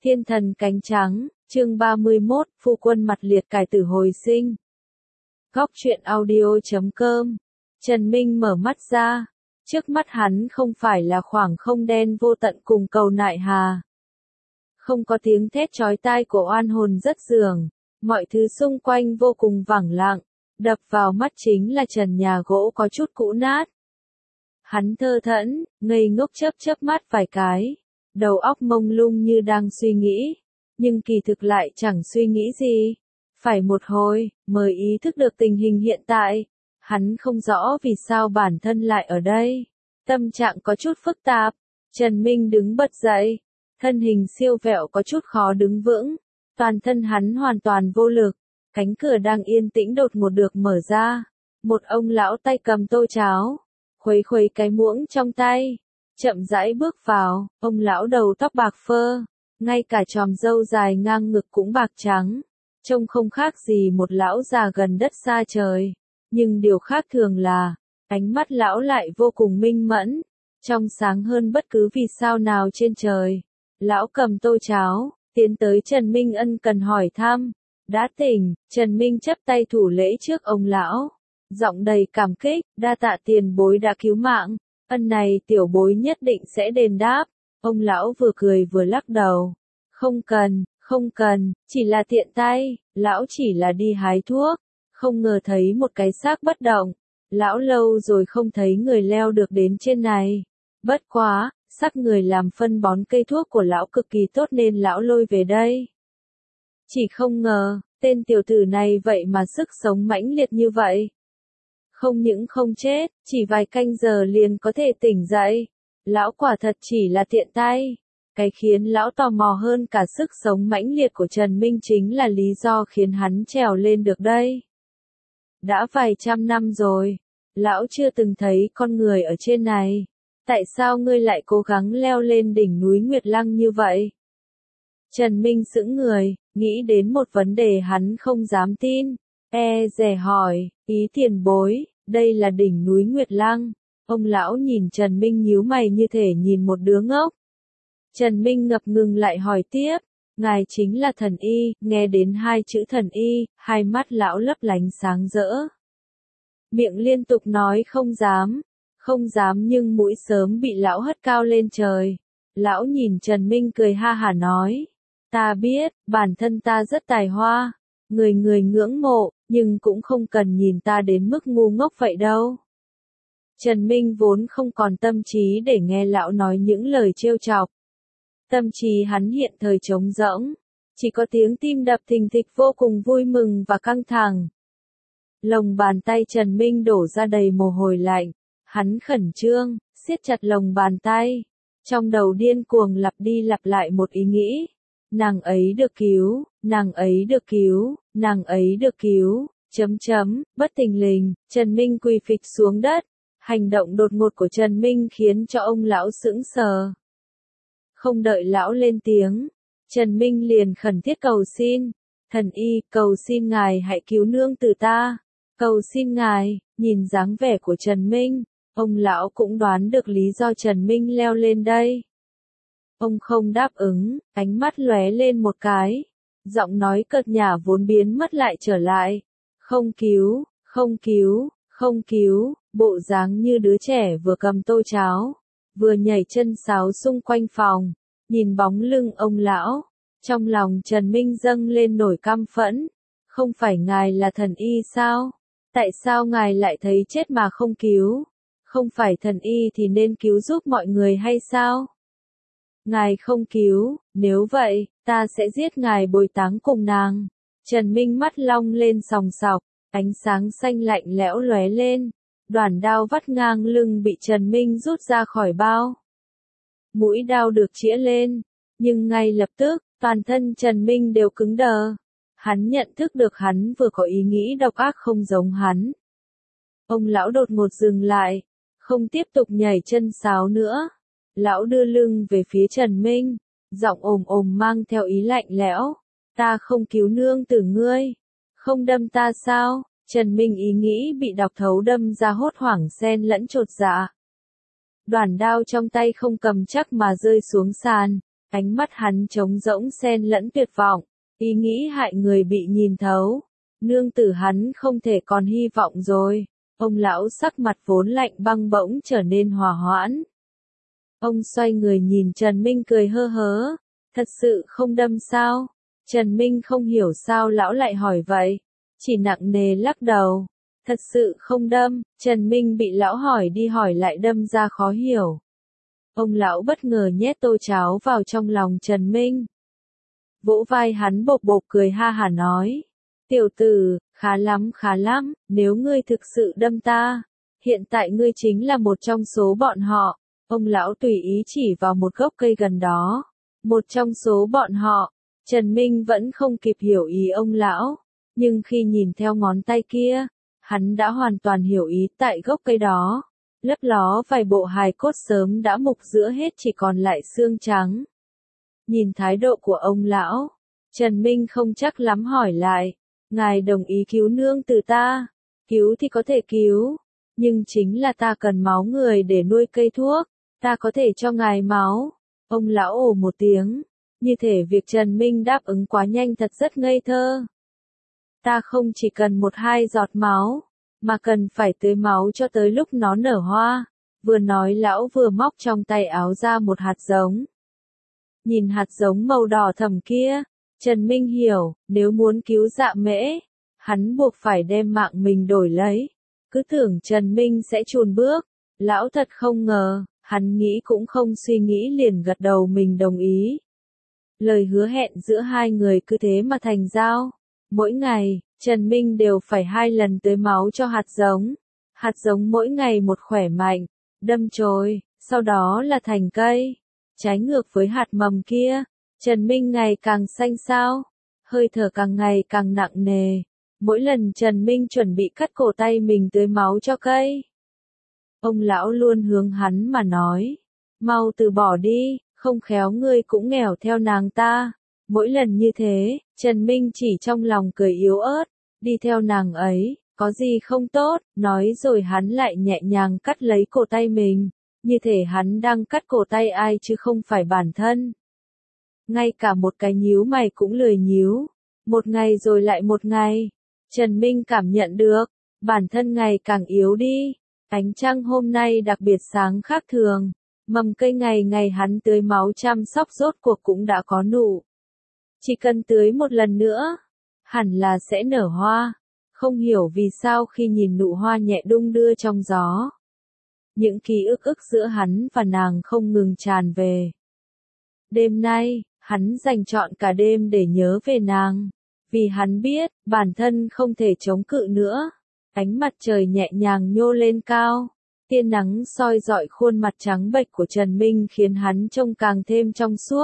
Thiên thần cánh trắng, chương 31, phu quân mặt liệt cải tử hồi sinh. Góc truyện audio.com. Trần Minh mở mắt ra, trước mắt hắn không phải là khoảng không đen vô tận cùng cầu nại hà. Không có tiếng thét chói tai của oan hồn rất giường, mọi thứ xung quanh vô cùng vắng lặng, đập vào mắt chính là trần nhà gỗ có chút cũ nát. Hắn thơ thẫn, ngây ngốc chớp mắt vài cái, đầu óc mông lung như đang suy nghĩ, nhưng kỳ thực lại chẳng suy nghĩ gì. Phải một hồi, mới ý thức được tình hình hiện tại, hắn không rõ vì sao bản thân lại ở đây. Tâm trạng có chút phức tạp, Trần Minh đứng bật dậy, thân hình siêu vẹo có chút khó đứng vững, toàn thân hắn hoàn toàn vô lực, cánh cửa đang yên tĩnh đột ngột được mở ra, một ông lão tay cầm tô cháo, khuấy khuấy cái muỗng trong tay, chậm rãi bước vào, ông lão đầu tóc bạc phơ, ngay cả chòm râu dài ngang ngực cũng bạc trắng, trông không khác gì một lão già gần đất xa trời, nhưng điều khác thường là, ánh mắt lão lại vô cùng minh mẫn, trong sáng hơn bất cứ vì sao nào trên trời. Lão cầm tô cháo, tiến tới Trần Minh ân cần hỏi thăm, đã tỉnh, Trần Minh chắp tay thủ lễ trước ông lão, giọng đầy cảm kích, đa tạ tiền bối đã cứu mạng, ân này tiểu bối nhất định sẽ đền đáp. Ông lão vừa cười vừa lắc đầu, không cần, chỉ là tiện tay, lão chỉ là đi hái thuốc, không ngờ thấy một cái xác bất động, lão lâu rồi không thấy người leo được đến trên này, bất quá, sắc người làm phân bón cây thuốc của lão cực kỳ tốt nên lão lôi về đây. Chỉ không ngờ, tên tiểu tử này vậy mà sức sống mãnh liệt như vậy. Không những không chết, chỉ vài canh giờ liền có thể tỉnh dậy. Lão quả thật chỉ là tiện tay. Cái khiến lão tò mò hơn cả sức sống mãnh liệt của Trần Minh chính là lý do khiến hắn trèo lên được đây. Đã vài trăm năm rồi, lão chưa từng thấy con người ở trên này. Tại sao ngươi lại cố gắng leo lên đỉnh núi Nguyệt Lăng như vậy? Trần Minh sững người, nghĩ đến một vấn đề hắn không dám tin. Dè hỏi, ý tiền bối, đây là đỉnh núi Nguyệt Lăng. Ông lão nhìn Trần Minh nhíu mày như thể nhìn một đứa ngốc. Trần Minh ngập ngừng lại hỏi tiếp, ngài chính là thần y, nghe đến hai chữ thần y, hai mắt lão lấp lánh sáng rỡ. Miệng liên tục nói không dám nhưng mũi sớm bị lão hất cao lên trời. Lão nhìn Trần Minh cười ha hả nói, ta biết, bản thân ta rất tài hoa, người ngưỡng mộ, nhưng cũng không cần nhìn ta đến mức ngu ngốc vậy đâu. Trần Minh vốn không còn tâm trí để nghe lão nói những lời trêu chọc. Tâm trí hắn hiện thời trống rỗng, chỉ có tiếng tim đập thình thịch vô cùng vui mừng và căng thẳng. Lòng bàn tay Trần Minh đổ ra đầy mồ hôi lạnh, hắn khẩn trương, siết chặt lòng bàn tay, trong đầu điên cuồng lặp đi lặp lại một ý nghĩ. Nàng ấy được cứu, nàng ấy được cứu, nàng ấy được cứu, bất thình lình, Trần Minh quỳ phịch xuống đất, hành động đột ngột của Trần Minh khiến cho ông lão sững sờ. Không đợi lão lên tiếng, Trần Minh liền khẩn thiết cầu xin, thần y, cầu xin ngài hãy cứu nương tử ta, cầu xin ngài. Nhìn dáng vẻ của Trần Minh, ông lão cũng đoán được lý do Trần Minh leo lên đây. Ông không đáp ứng, ánh mắt lóe lên một cái, giọng nói cợt nhả vốn biến mất lại trở lại, không cứu, bộ dáng như đứa trẻ vừa cầm tô cháo, vừa nhảy chân sáo xung quanh phòng, nhìn bóng lưng ông lão, trong lòng Trần Minh dâng lên nổi căm phẫn, không phải ngài là thần y sao? Tại sao ngài lại thấy chết mà không cứu? Không phải thần y thì nên cứu giúp mọi người hay sao? Ngài không cứu, nếu vậy, ta sẽ giết ngài bồi táng cùng nàng. Trần Minh mắt long lên sòng sọc, ánh sáng xanh lạnh lẽo lóe lên, đoản đao vắt ngang lưng bị Trần Minh rút ra khỏi bao. Mũi đao được chĩa lên, nhưng ngay lập tức, toàn thân Trần Minh đều cứng đờ. Hắn nhận thức được hắn vừa có ý nghĩ độc ác không giống hắn. Ông lão đột ngột dừng lại, không tiếp tục nhảy chân sáo nữa. Lão đưa lưng về phía Trần Minh, giọng ồm mang theo ý lạnh lẽo. Ta không cứu nương tử ngươi. Không đâm ta sao? Trần Minh ý nghĩ bị đọc thấu đâm ra hốt hoảng xen lẫn chột dạ. Đoản đao trong tay không cầm chắc mà rơi xuống sàn. Ánh mắt hắn trống rỗng xen lẫn tuyệt vọng, ý nghĩ hại người bị nhìn thấu. Nương tử hắn không thể còn hy vọng rồi. Ông lão sắc mặt vốn lạnh băng bỗng trở nên hòa hoãn. Ông xoay người nhìn Trần Minh cười hơ hớ. Thật sự không đâm sao? Trần Minh không hiểu sao lão lại hỏi vậy. Chỉ nặng nề lắc đầu. Thật sự không đâm. Trần Minh bị lão hỏi đi hỏi lại đâm ra khó hiểu. Ông lão bất ngờ nhét tô cháo vào trong lòng Trần Minh. Vỗ vai hắn bộp bộp cười ha hả nói. Tiểu tử, khá lắm, nếu ngươi thực sự đâm ta. Hiện tại ngươi chính là một trong số bọn họ. Ông lão tùy ý chỉ vào một gốc cây gần đó. Một trong số bọn họ. Trần Minh vẫn không kịp hiểu ý ông lão. Nhưng khi nhìn theo ngón tay kia, hắn đã hoàn toàn hiểu ý tại gốc cây đó. Lấp ló vài bộ hài cốt sớm đã mục giữa hết chỉ còn lại xương trắng. Nhìn thái độ của ông lão, Trần Minh không chắc lắm hỏi lại. Ngài đồng ý cứu nương tử ta. Cứu thì có thể cứu. Nhưng chính là ta cần máu người để nuôi cây thuốc. Ta có thể cho ngài máu. Ông lão ồ một tiếng. Như thể việc Trần Minh đáp ứng quá nhanh thật rất ngây thơ. Ta không chỉ cần 1-2 giọt máu, mà cần phải tưới máu cho tới lúc nó nở hoa. Vừa nói lão vừa móc trong tay áo ra một hạt giống. Nhìn hạt giống màu đỏ thẫm kia, Trần Minh hiểu, nếu muốn cứu Dạ Mễ, hắn buộc phải đem mạng mình đổi lấy. Cứ tưởng Trần Minh sẽ chùn bước, lão thật không ngờ, hắn nghĩ cũng không suy nghĩ liền gật đầu mình đồng ý. Lời hứa hẹn giữa hai người cứ thế mà thành giao. Mỗi ngày, Trần Minh đều phải 2 lần tưới máu cho hạt giống. Hạt giống mỗi ngày một khỏe mạnh, đâm chồi, sau đó là thành cây. Trái ngược với hạt mầm kia, Trần Minh ngày càng xanh xao, hơi thở càng ngày càng nặng nề. Mỗi lần Trần Minh chuẩn bị cắt cổ tay mình tưới máu cho cây, ông lão luôn hướng hắn mà nói, mau từ bỏ đi, không khéo ngươi cũng nghèo theo nàng ta. Mỗi lần như thế, Trần Minh chỉ trong lòng cười yếu ớt, đi theo nàng ấy, có gì không tốt, nói rồi hắn lại nhẹ nhàng cắt lấy cổ tay mình, như thể hắn đang cắt cổ tay ai chứ không phải bản thân. Ngay cả một cái nhíu mày cũng lười nhíu, một ngày rồi lại một ngày, Trần Minh cảm nhận được, bản thân ngày càng yếu đi, ánh trăng hôm nay đặc biệt sáng khác thường, mầm cây ngày ngày hắn tưới máu chăm sóc rốt cuộc cũng đã có nụ. Chỉ cần tưới một lần nữa, hẳn là sẽ nở hoa. Không hiểu vì sao khi nhìn nụ hoa nhẹ đung đưa trong gió, những ký ức giữa hắn và nàng không ngừng tràn về. Đêm nay, hắn dành trọn cả đêm để nhớ về nàng, vì hắn biết, bản thân không thể chống cự nữa. Ánh mặt trời nhẹ nhàng nhô lên cao, tia nắng soi rọi khuôn mặt trắng bệch của Trần Minh khiến hắn trông càng thêm trong suốt.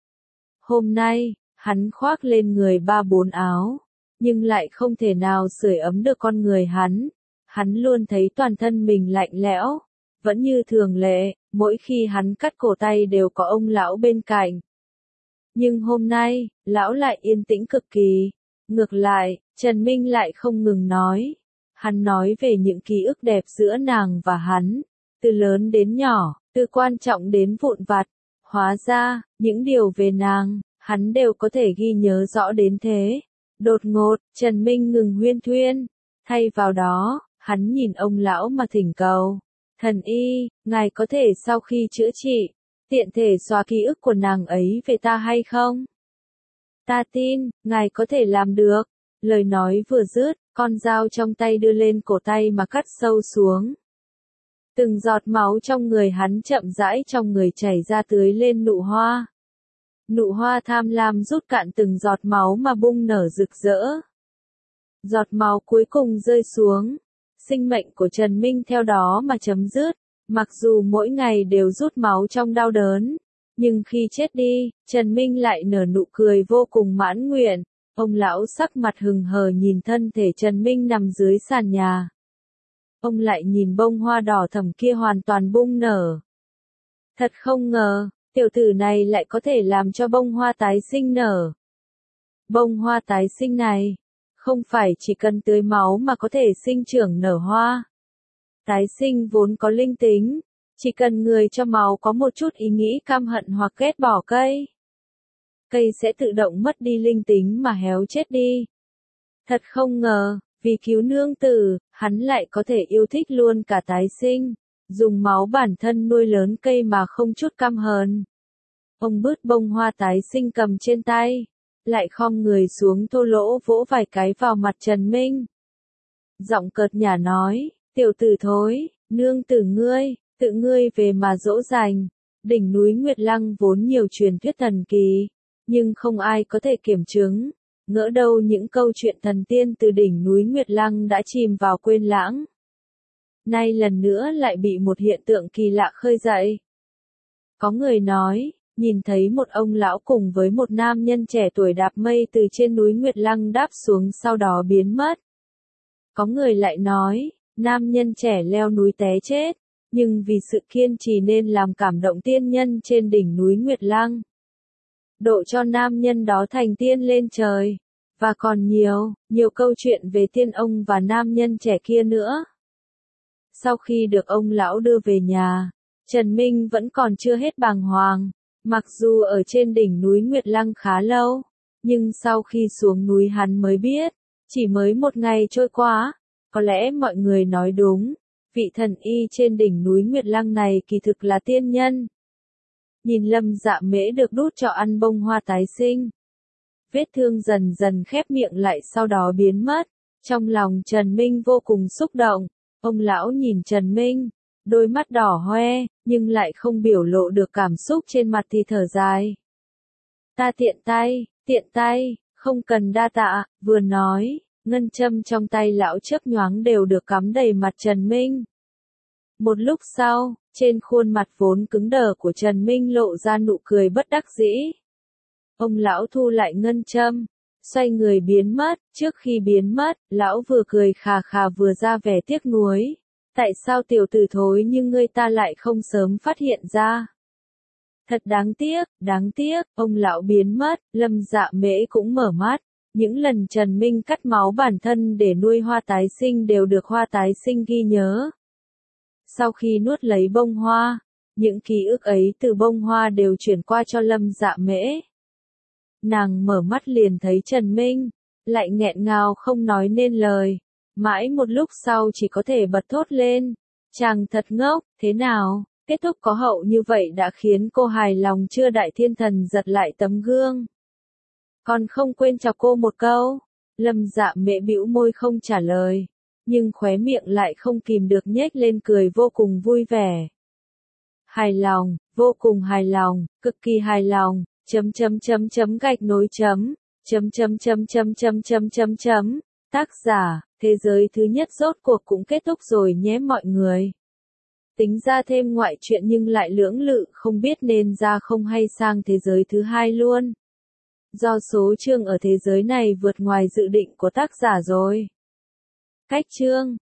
Hôm nay, hắn khoác lên người 3-4 áo, nhưng lại không thể nào sưởi ấm được con người hắn. Hắn luôn thấy toàn thân mình lạnh lẽo, vẫn như thường lệ, mỗi khi hắn cắt cổ tay đều có ông lão bên cạnh. Nhưng hôm nay, lão lại yên tĩnh cực kỳ. Ngược lại, Trần Minh lại không ngừng nói. Hắn nói về những ký ức đẹp giữa nàng và hắn, từ lớn đến nhỏ, từ quan trọng đến vụn vặt. Hóa ra, những điều về nàng, hắn đều có thể ghi nhớ rõ đến thế. Đột ngột, Trần Minh ngừng huyên thuyên. Thay vào đó, hắn nhìn ông lão mà thỉnh cầu. Thần y, ngài có thể sau khi chữa trị, tiện thể xóa ký ức của nàng ấy về ta hay không? Ta tin, ngài có thể làm được. Lời nói vừa dứt, con dao trong tay đưa lên cổ tay mà cắt sâu xuống. Từng giọt máu trong người hắn chậm rãi trong người chảy ra tưới lên nụ hoa. Nụ hoa tham lam rút cạn từng giọt máu mà bung nở rực rỡ. Giọt máu cuối cùng rơi xuống. Sinh mệnh của Trần Minh theo đó mà chấm dứt. Mặc dù mỗi ngày đều rút máu trong đau đớn, nhưng khi chết đi, Trần Minh lại nở nụ cười vô cùng mãn nguyện. Ông lão sắc mặt hừng hờ nhìn thân thể Trần Minh nằm dưới sàn nhà. Ông lại nhìn bông hoa đỏ thẫm kia hoàn toàn bung nở. Thật không ngờ, tiểu tử này lại có thể làm cho bông hoa tái sinh nở. Bông hoa tái sinh này, không phải chỉ cần tưới máu mà có thể sinh trưởng nở hoa. Tái sinh vốn có linh tính, Chỉ cần người cho máu có một chút ý nghĩ căm hận hoặc ghét bỏ cây, cây sẽ tự động mất đi linh tính mà héo chết đi. Thật không ngờ, vì cứu nương tử, hắn lại có thể yêu thích luôn cả tái sinh, dùng máu bản thân nuôi lớn cây mà không chút căm hờn. Ông bứt bông hoa tái sinh cầm trên tay, lại khom người xuống thô lỗ vỗ vài cái vào mặt Trần Minh. Giọng cợt nhả nói, tiểu tử thối, nương tử ngươi, tự ngươi về mà dỗ dành. Đỉnh núi Nguyệt Lăng vốn nhiều truyền thuyết thần kỳ, nhưng không ai có thể kiểm chứng. Ngỡ đâu những câu chuyện thần tiên từ đỉnh núi Nguyệt Lăng đã chìm vào quên lãng. Nay lần nữa lại bị một hiện tượng kỳ lạ khơi dậy. Có người nói, nhìn thấy một ông lão cùng với một nam nhân trẻ tuổi đạp mây từ trên núi Nguyệt Lăng đáp xuống sau đó biến mất. Có người lại nói, nam nhân trẻ leo núi té chết, nhưng vì sự kiên trì nên làm cảm động tiên nhân trên đỉnh núi Nguyệt Lăng, độ cho nam nhân đó thành tiên lên trời. Và còn nhiều câu chuyện về tiên ông và nam nhân trẻ kia nữa. Sau khi được ông lão đưa về nhà, Trần Minh vẫn còn chưa hết bàng hoàng. Mặc dù ở trên đỉnh núi Nguyệt Lăng khá lâu, nhưng sau khi xuống núi hắn mới biết, chỉ mới một ngày trôi qua, có lẽ mọi người nói đúng, vị thần y trên đỉnh núi Nguyệt Lăng này kỳ thực là tiên nhân. Nhìn Lâm Dạ Mễ được đút cho ăn bông hoa tái sinh, vết thương dần dần khép miệng lại sau đó biến mất, trong lòng Trần Minh vô cùng xúc động. Ông lão nhìn Trần Minh, đôi mắt đỏ hoe, nhưng lại không biểu lộ được cảm xúc trên mặt thì thở dài. Ta tiện tay, không cần đa tạ, vừa nói, ngân châm trong tay lão chớp nhoáng đều được cắm đầy mặt Trần Minh. Một lúc sau, trên khuôn mặt vốn cứng đờ của Trần Minh lộ ra nụ cười bất đắc dĩ. Ông lão thu lại ngân châm, xoay người biến mất, trước khi biến mất, lão vừa cười khà khà vừa ra vẻ tiếc nuối. Tại sao tiểu tử thối nhưng ngươi ta lại không sớm phát hiện ra? Thật đáng tiếc, ông lão biến mất, Lâm Dạ Mễ cũng mở mắt. Những lần Trần Minh cắt máu bản thân để nuôi hoa tái sinh đều được hoa tái sinh ghi nhớ. Sau khi nuốt lấy bông hoa, những ký ức ấy từ bông hoa đều chuyển qua cho Lâm Dạ Mễ. Nàng mở mắt liền thấy Trần Minh, lại nghẹn ngào không nói nên lời. Mãi một lúc sau chỉ có thể bật thốt lên. Chàng thật ngốc, thế nào? Kết thúc có hậu như vậy đã khiến cô hài lòng chưa? Đại thiên thần giật lại tấm gương. Còn không quên chọc cô một câu. Lâm Dạ Mễ bĩu môi không trả lời, nhưng khóe miệng lại không kìm được nhếch lên cười vô cùng vui vẻ. Hài lòng, vô cùng hài lòng, cực kỳ hài lòng. Gạch nối chấm. Tác giả, thế giới thứ nhất rốt cuộc cũng kết thúc rồi nhé mọi người. Tính ra thêm ngoại truyện nhưng lại lưỡng lự không biết nên ra không hay sang thế giới thứ hai luôn. Do số chương ở thế giới này vượt ngoài dự định của tác giả rồi. Cách chương